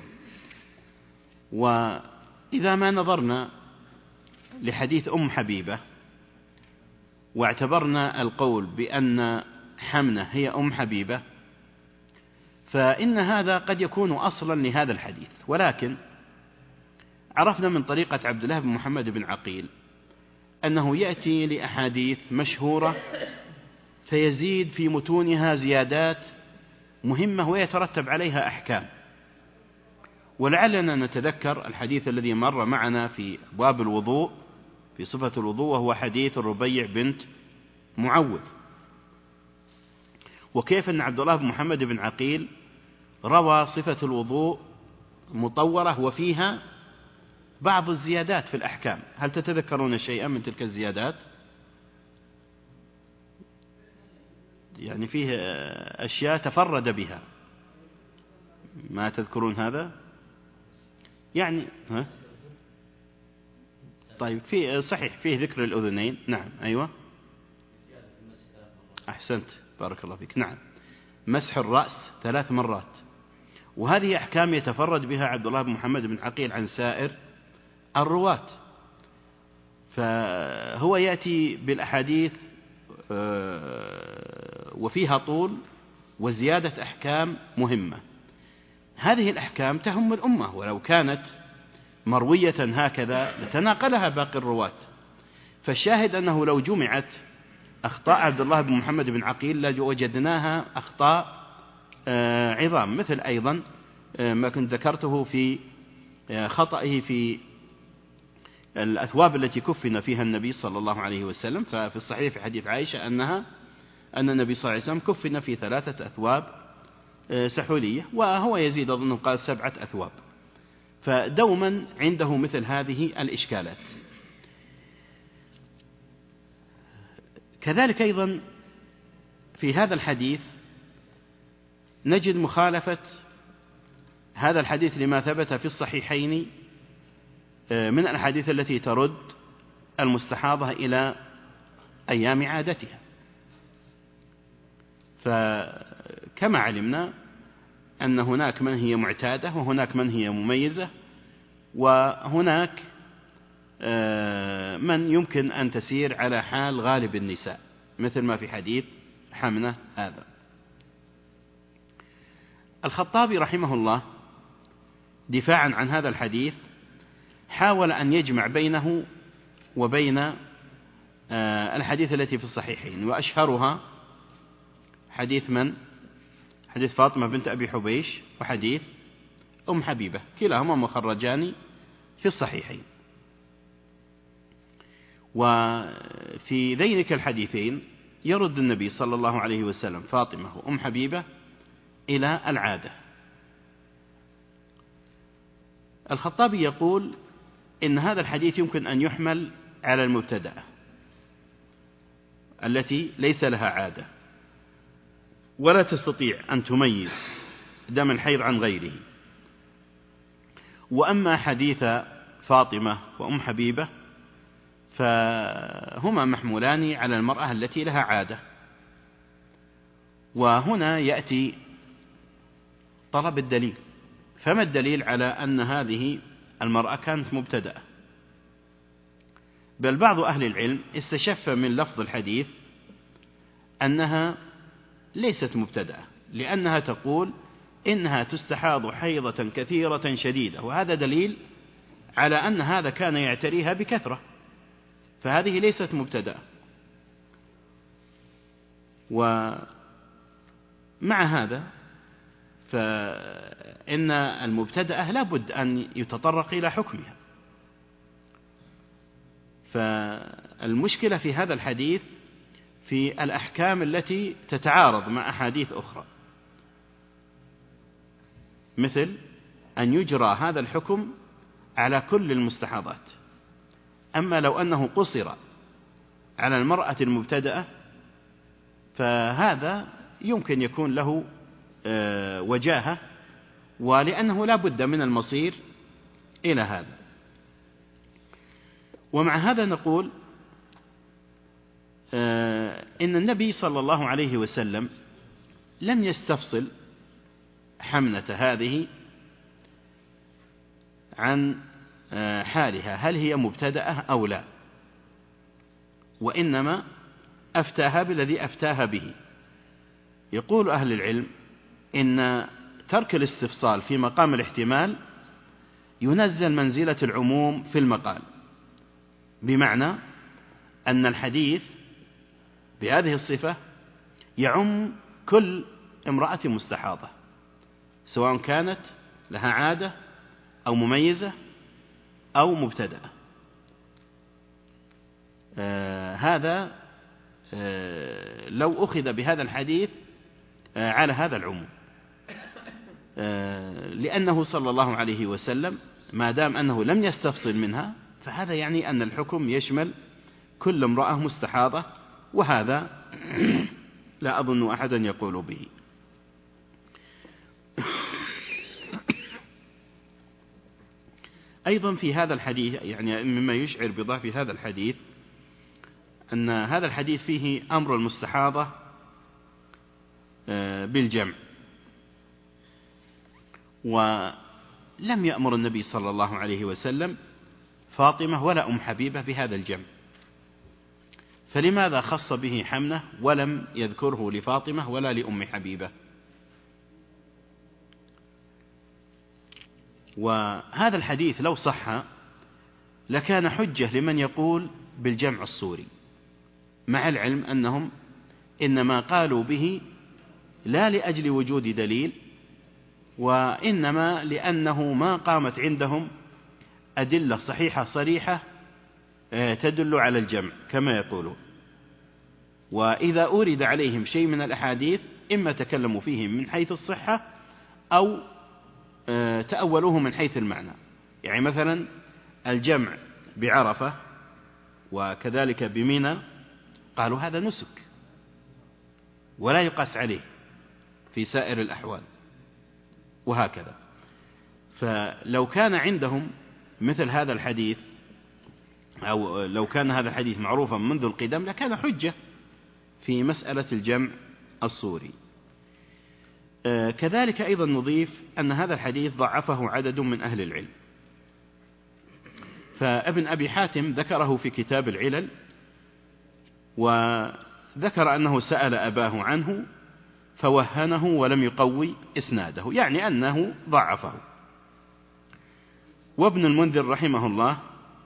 وإذا ما نظرنا لحديث أم حبيبة واعتبرنا القول بأن حمنة هي أم حبيبة، فإن هذا قد يكون أصلا لهذا الحديث. ولكن عرفنا من طريقة عبد الله بن محمد بن عقيل أنه يأتي لأحاديث مشهورة فيزيد في متونها زيادات مهمة ويترتب عليها أحكام. ولعلنا نتذكر الحديث الذي مر معنا في باب الوضوء في صفة الوضوء، وهو حديث الربيع بنت معوذ، وكيف أن عبد الله بن محمد بن عقيل روى صفة الوضوء مطورة وفيها بعض الزيادات في الأحكام. هل تتذكرون شيئا من تلك الزيادات؟ يعني فيه أشياء تفرد بها، ما تذكرون هذا؟ يعني ها؟ طيب، في صحيح فيه ذكر الأذنين. نعم، أيوة، أحسنت، بارك الله فيك. نعم، مسح الرأس ثلاث مرات، وهذه أحكام يتفرد بها عبد الله بن محمد بن عقيل عن سائر الرواة. فهو يأتي بالأحاديث وفيها طول وزيادة أحكام مهمة. هذه الأحكام تهم الأمة، ولو كانت مروية هكذا لتناقلها باقي الرواة. فالشاهد أنه لو جمعت أخطاء عبد الله بن محمد بن عقيل لوجدناها أخطاء عظام، مثل أيضا ما كنت ذكرته في خطئه في الأثواب التي كفن فيها النبي صلى الله عليه وسلم. ففي الصحيح في حديث عائشة أنها أن النبي صلى الله عليه وسلم كفن في ثلاثة أثواب سحولية، وهو يزيد أظنه قال سبعة أثواب. فدوما عنده مثل هذه الإشكالات. كذلك أيضا في هذا الحديث نجد مخالفة هذا الحديث لما ثبت في الصحيحين من الأحاديث التي ترد المستحاضة إلى أيام عادتها. فكما علمنا أن هناك من هي معتادة وهناك من هي مميزة، وهناك من يمكن أن تسير على حال غالب النساء، مثل ما في حديث حمنة هذا. الخطابي رحمه الله دفاعا عن هذا الحديث حاول أن يجمع بينه وبين الحديث التي في الصحيحين، وأشهرها حديث من؟ حديث فاطمة بنت أبي حبيش وحديث أم حبيبة، كلاهما مخرجان في الصحيحين. وفي ذينك الحديثين يرد النبي صلى الله عليه وسلم فاطمة وأم حبيبة إلى العادة، الخطابي يقول إن هذا الحديث يمكن أن يحمل على المبتدأة التي ليس لها عادة ولا تستطيع أن تميز دم الحيض عن غيره. وأما حديث فاطمة وأم حبيبة فهما محمولان على المرأة التي لها عادة. وهنا يأتي طلب الدليل، فما الدليل على أن هذه المرأة كانت مبتدأة؟ بل بعض أهل العلم استشف من لفظ الحديث أنها ليست مبتدأة، لأنها تقول إنها تستحاض حيضة كثيرة شديدة، وهذا دليل على أن هذا كان يعتريها بكثرة، فهذه ليست مبتدأة. ومع هذا فإن المبتدأة لا بد أن يتطرق إلى حكمها. فالمشكلة في هذا الحديث في الأحكام التي تتعارض مع أحاديث أخرى، مثل أن يجرى هذا الحكم على كل المستحاضات. أما لو أنه قصر على المرأة المبتدأة فهذا يمكن يكون له وجاهة، ولأنه لا بد من المصير إلى هذا. ومع هذا نقول إن النبي صلى الله عليه وسلم لم يستفصل حمنة هذه عن حالها هل هي مبتدأة أو لا، وإنما أفتاها بالذي أفتاها به. يقول أهل العلم إن ترك الاستفصال في مقام الاحتمال ينزل منزلة العموم في المقال، بمعنى أن الحديث بهذه الصفة يعم كل امرأة مستحاضة، سواء كانت لها عادة أو مميزة أو مبتدأة. آه هذا آه لو أخذ بهذا الحديث آه على هذا العموم، آه لأنه صلى الله عليه وسلم ما دام أنه لم يستفصل منها فهذا يعني أن الحكم يشمل كل امرأة مستحاضة، وهذا لا أظن أحدا يقول به. أيضا في هذا الحديث يعني مما يشعر بضعف هذا الحديث أن هذا الحديث فيه أمر المستحاضة بالجمع، ولم يأمر النبي صلى الله عليه وسلم فاطمة ولا أم حبيبة بهذا الجمع، فلماذا خص به حمنة ولم يذكره لفاطمة ولا لأم حبيبة؟ وهذا الحديث لو صح لكان حجة لمن يقول بالجمع الصوري، مع العلم أنهم إنما قالوا به لا لأجل وجود دليل، وإنما لأنه ما قامت عندهم أدلة صحيحة صريحة تدل على الجمع كما يقولون. وإذا أورد عليهم شيء من الأحاديث إما تكلموا فيه من حيث الصحة أو تأولوه من حيث المعنى. يعني مثلا الجمع بعرفة وكذلك بمنى قالوا هذا نسك ولا يقاس عليه في سائر الأحوال، وهكذا. فلو كان عندهم مثل هذا الحديث أو لو كان هذا الحديث معروفا منذ القدم لكان حجة في مسألة الجمع الصوري. كذلك أيضا نضيف أن هذا الحديث ضعفه عدد من أهل العلم، فابن أبي حاتم ذكره في كتاب العلل، وذكر أنه سأل أباه عنه فوهنه ولم يقوي إسناده، يعني أنه ضعفه. وابن المنذر رحمه الله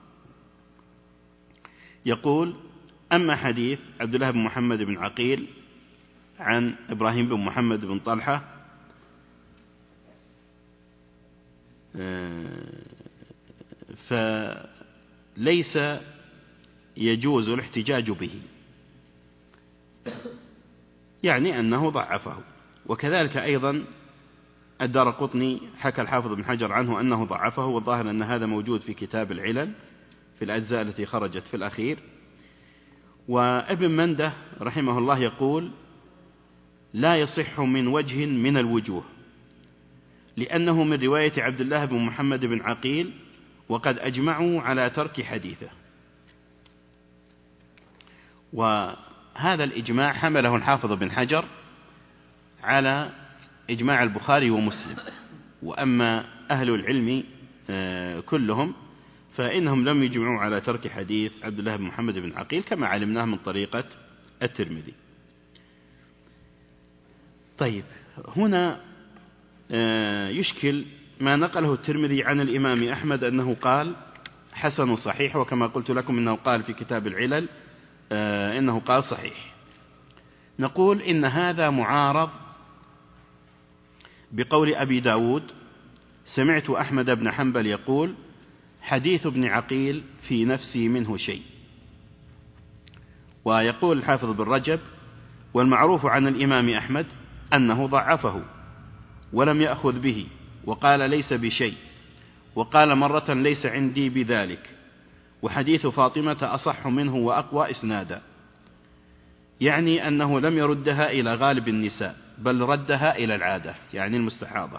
يقول: أما حديث عبد الله بن محمد بن عقيل عن إبراهيم بن محمد بن طلحة فليس يجوز الاحتجاج به، يعني أنه ضعفه. وكذلك أيضا الدارقطني حكى الحافظ بن حجر عنه أنه ضعفه، والظاهر أن هذا موجود في كتاب العلل في الأجزاء التي خرجت في الأخير. وابن منده رحمه الله يقول: لا يصح من وجه من الوجوه، لأنه من رواية عبد الله بن محمد بن عقيل، وقد أجمعوا على ترك حديثه. وهذا الإجماع حمله الحافظ بن حجر على إجماع البخاري ومسلم. وأما أهل العلم كلهم فإنهم لم يجمعوا على ترك حديث عبد الله بن محمد بن عقيل كما علمناه من طريقة الترمذي. طيب، هنا يشكل ما نقله الترمذي عن الإمام أحمد أنه قال حسن صحيح، وكما قلت لكم أنه قال في كتاب العلل إنه قال صحيح. نقول إن هذا معارض بقول أبي داود: سمعت أحمد بن حنبل يقول: حديث ابن عقيل في نفسي منه شيء. ويقول الحافظ بن رجب: والمعروف عن الإمام أحمد أنه ضعفه ولم يأخذ به، وقال ليس بشيء، وقال مرة ليس عندي بذلك، وحديث فاطمة أصح منه وأقوى إسنادا، يعني أنه لم يردها إلى غالب النساء بل ردها إلى العادة، يعني المستحاضة.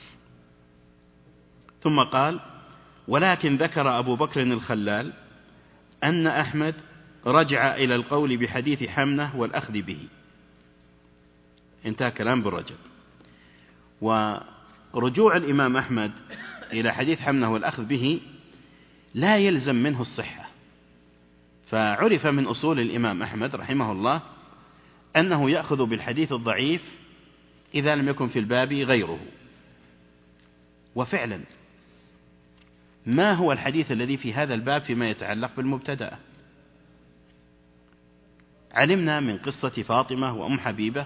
ثم قال: ولكن ذكر أبو بكر الخلال أن أحمد رجع إلى القول بحديث حمنة والأخذ به. انتهى كلام بالرجب. ورجوع الإمام أحمد إلى حديث حمنة والأخذ به لا يلزم منه الصحة، فعرف من أصول الإمام أحمد رحمه الله أنه يأخذ بالحديث الضعيف إذا لم يكن في الباب غيره. وفعلا ما هو الحديث الذي في هذا الباب فيما يتعلق بالمبتدأ؟ علمنا من قصة فاطمة وأم حبيبة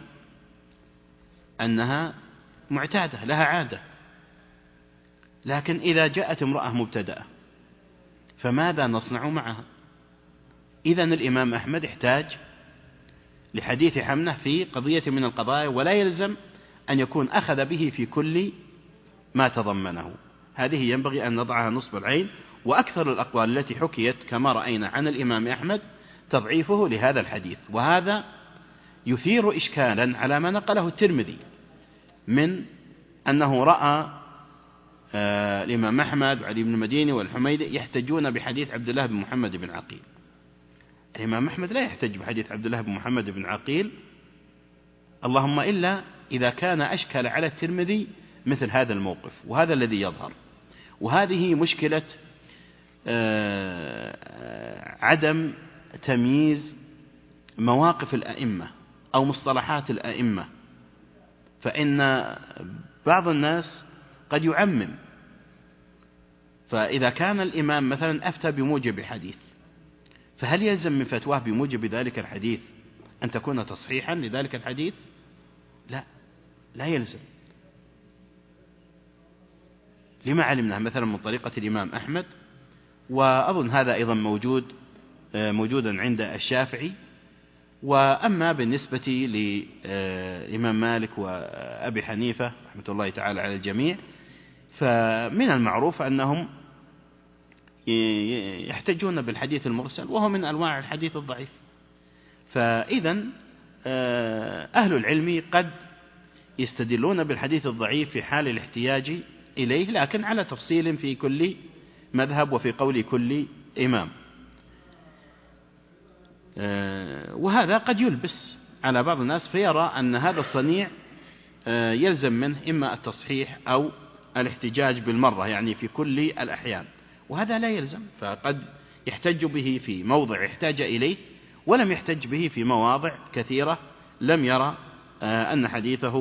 أنها معتادة لها عادة، لكن إذا جاءت امرأة مبتدأة فماذا نصنع معها؟ إذن الإمام أحمد احتاج لحديث حمنة في قضية من القضايا، ولا يلزم أن يكون أخذ به في كل ما تضمنه. هذه ينبغي أن نضعها نصب العين. وأكثر الأقوال التي حكيت كما رأينا عن الإمام أحمد تضعيفه لهذا الحديث، وهذا يثير إشكالا على ما نقله الترمذي من أنه رأى آه الإمام أحمد وعلي بن المديني والحميدي يحتجون بحديث عبد الله بن محمد بن عقيل. الإمام أحمد لا يحتج بحديث عبد الله بن محمد بن عقيل، اللهم إلا إذا كان أشكل على الترمذي مثل هذا الموقف، وهذا الذي يظهر. وهذه مشكلة آه عدم تمييز مواقف الأئمة أو مصطلحات الأئمة. فإن بعض الناس قد يعمم، فإذا كان الإمام مثلا أفتى بموجب حديث، فهل يلزم من فتواه بموجب ذلك الحديث أن تكون تصحيحا لذلك الحديث؟ لا، لا يلزم. لما علمنا مثلا من طريقة الإمام أحمد، وأظن هذا أيضا موجود موجودا عند الشافعي. وأما بالنسبة للإمام مالك وأبي حنيفة رحمة الله تعالى على الجميع، فمن المعروف أنهم يحتجون بالحديث المرسل، وهو من أنواع الحديث الضعيف. فإذا أهل العلم قد يستدلون بالحديث الضعيف في حال الاحتياج إليه، لكن على تفصيل في كل مذهب وفي قول كل إمام. وهذا قد يلبس على بعض الناس فيرى أن هذا الصنيع يلزم منه إما التصحيح أو الاحتجاج بالمرة، يعني في كل الأحيان، وهذا لا يلزم. فقد يحتج به في موضع احتاج إليه، ولم يحتج به في مواضع كثيرة لم يرى أن حديثه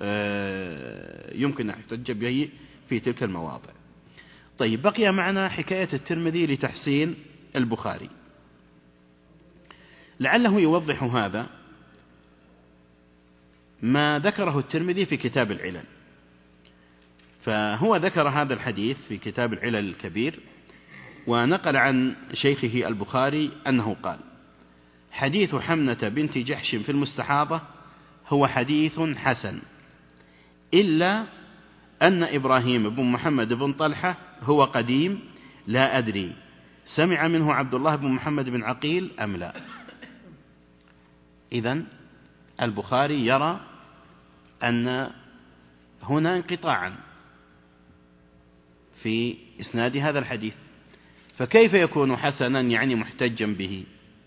يمكن أن يحتج به في تلك المواضع. طيب، بقي معنا حكاية الترمذي لتحسين البخاري. لعله يوضح هذا ما ذكره الترمذي في كتاب العلل. فهو ذكر هذا الحديث في كتاب العلل الكبير، ونقل عن شيخه البخاري أنه قال: حديث حمنة بنت جحش في المستحاضة هو حديث حسن، إلا أن إبراهيم بن محمد بن طلحة هو قديم لا أدري سمع منه عبد الله بن محمد بن عقيل أم لا. إذن البخاري يرى أن هنا انقطاعا في إسناد هذا الحديث، فكيف يكون حسنا يعني محتجا به؟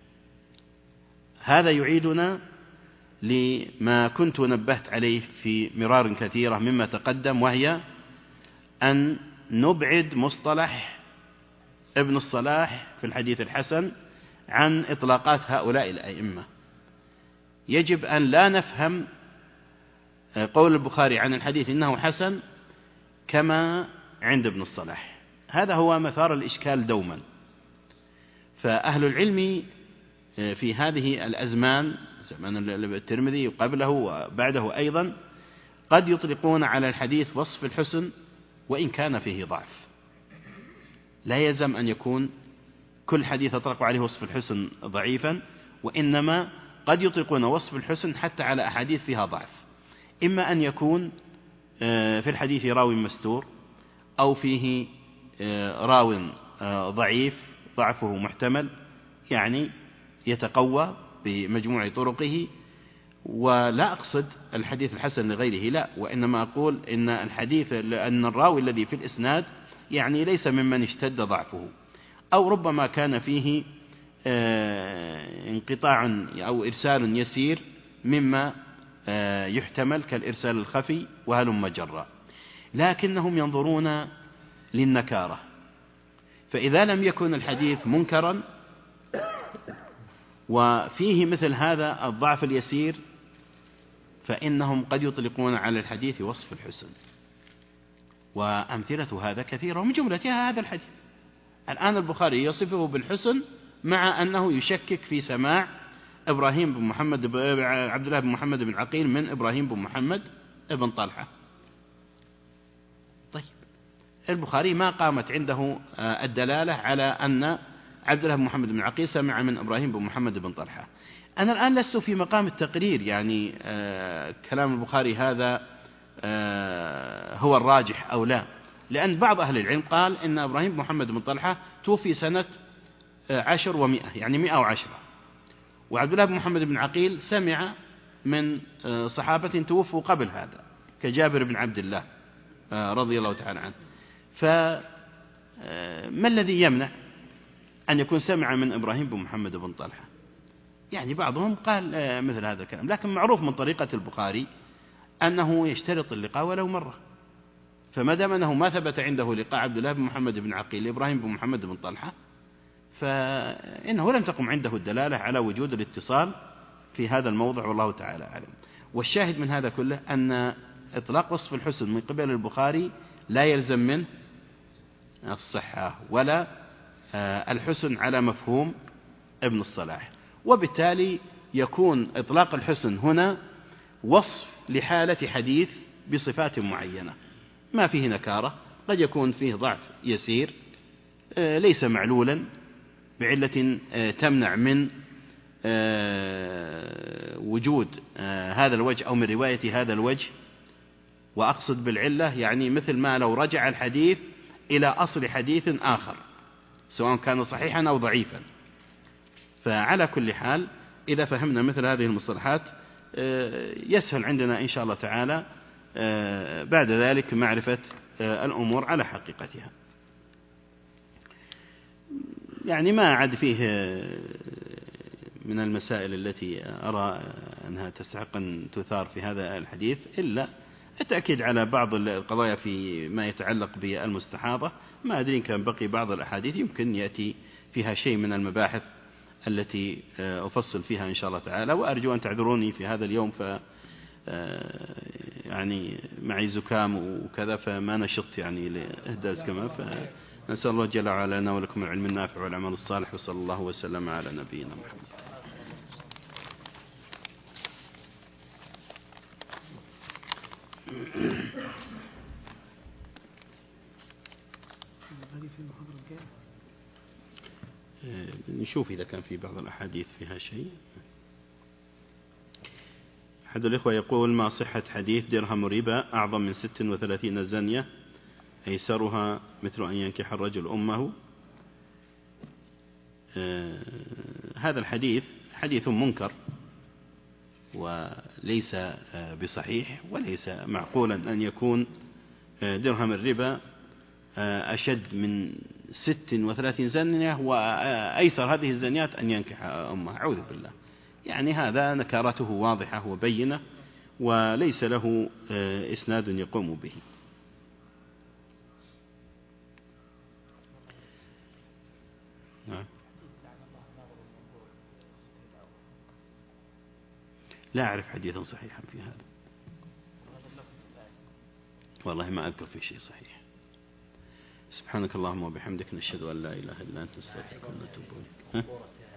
هذا يعيدنا لما كنت نبهت عليه في مرار كثيرة مما تقدم، وهي أن نبعد مصطلح ابن الصلاح في الحديث الحسن عن إطلاقات هؤلاء الأئمة. يجب أن لا نفهم قول البخاري عن الحديث إنه حسن كما عند ابن الصلاح، هذا هو مثار الإشكال دوما. فأهل العلم في هذه الأزمان، زمان الترمذي وقبله وبعده أيضا، قد يطلقون على الحديث وصف الحسن وإن كان فيه ضعف. لا يلزم أن يكون كل حديث أطلقوا عليه وصف الحسن ضعيفا، وإنما قد يطلقون وصف الحسن حتى على أحاديث فيها ضعف، إما أن يكون في الحديث راوي مستور، أو فيه راو ضعيف ضعفه محتمل يعني يتقوى بمجموع طرقه. ولا أقصد الحديث الحسن لغيره، لا، وإنما أقول إن الحديث أن الراوي الذي في الإسناد يعني ليس ممن اشتد ضعفه، أو ربما كان فيه انقطاع أو إرسال يسير مما يحتمل كالإرسال الخفي وهلم جرا، لكنهم ينظرون للنكارة. فإذا لم يكن الحديث منكرا وفيه مثل هذا الضعف اليسير، فإنهم قد يطلقون على الحديث وصف الحسن. وأمثلة هذا كثيرة، ومن جملتها هذا الحديث. الآن البخاري يصفه بالحسن مع أنه يشكك في سماع إبراهيم بن محمد عبد الله بن محمد بن عقيل من إبراهيم بن محمد بن طلحة. طيب، البخاري ما قامت عنده الدلالة على أن عبد الله بن محمد بن عقيل سمع من إبراهيم بن محمد بن طلحة. أنا الآن لست في مقام التقرير يعني آه كلام البخاري هذا آه هو الراجح أو لا، لأن بعض أهل العلم قال إن إبراهيم بن محمد بن طلحة توفي سنة آه عشر ومئة، يعني مئة وعشرة، وعبد الله بن محمد بن عقيل سمع من آه صحابة توفوا قبل هذا كجابر بن عبد الله آه رضي الله تعالى عنه. فما الذي يمنع أن يكون سمع من إبراهيم بن محمد بن طلحة؟ يعني بعضهم قال مثل هذا الكلام، لكن معروف من طريقة البخاري أنه يشترط اللقاء ولو مرة. فما دام أنه ما ثبت عنده لقاء عبد الله بن محمد بن عقيل إبراهيم بن محمد بن طلحة، فإنه لم تقم عنده الدلالة على وجود الاتصال في هذا الموضع، والله تعالى أعلم. والشاهد من هذا كله أن إطلاق وصف الحسن من قبل البخاري لا يلزم منه الصحة ولا الحسن على مفهوم ابن الصلاح، وبالتالي يكون إطلاق الحسن هنا وصف لحالة حديث بصفات معينة ما فيه نكارة، قد يكون فيه ضعف يسير ليس معلولا بعلة تمنع من وجود هذا الوجه أو من رواية هذا الوجه. وأقصد بالعلة يعني مثل ما لو رجع الحديث إلى أصل حديث آخر سواء كان صحيحا أو ضعيفا. فعلى كل حال إذا فهمنا مثل هذه المصطلحات يسهل عندنا إن شاء الله تعالى بعد ذلك معرفة الأمور على حقيقتها. يعني ما عاد فيه من المسائل التي أرى أنها تستحق أن تثار في هذا الحديث إلا التأكيد على بعض القضايا في ما يتعلق بالمستحاضة. ما أدري إن كان بقي بعض الأحاديث يمكن يأتي فيها شيء من المباحث التي أفصل فيها إن شاء الله تعالى، وأرجو أن تعذروني في هذا اليوم، ف يعني معي زكام وكذا فما نشطت يعني لإهداز كما، فنسأل الله جل وعلا لنا ولكم العلم النافع والعمل الصالح، وصلى الله وسلم على نبينا محمد. نشوف إذا كان في بعض الأحاديث فيها شيء. أحد الإخوة يقول: ما صحة حديث درهم ربا أعظم من ست وثلاثين زانية أيسرها مثل أن ينكح الرجل أمه؟ آه هذا الحديث حديث منكر وليس آه بصحيح، وليس معقولا أن يكون آه درهم الربا آه أشد من ست وثلاثين زانية وأيسر هذه الزانيات أن ينكح أمه. أعوذ بالله، يعني هذا نكارته واضحة وبينة وليس له آه إسناد يقوم به. نعم. لا أعرف حديثا صحيحا في هذا، والله ما أذكر في شيء صحيح. سبحانك اللهم وبحمدك، نشهد أن لا إله إلا أنت، نستغفرك ونتوب إليك.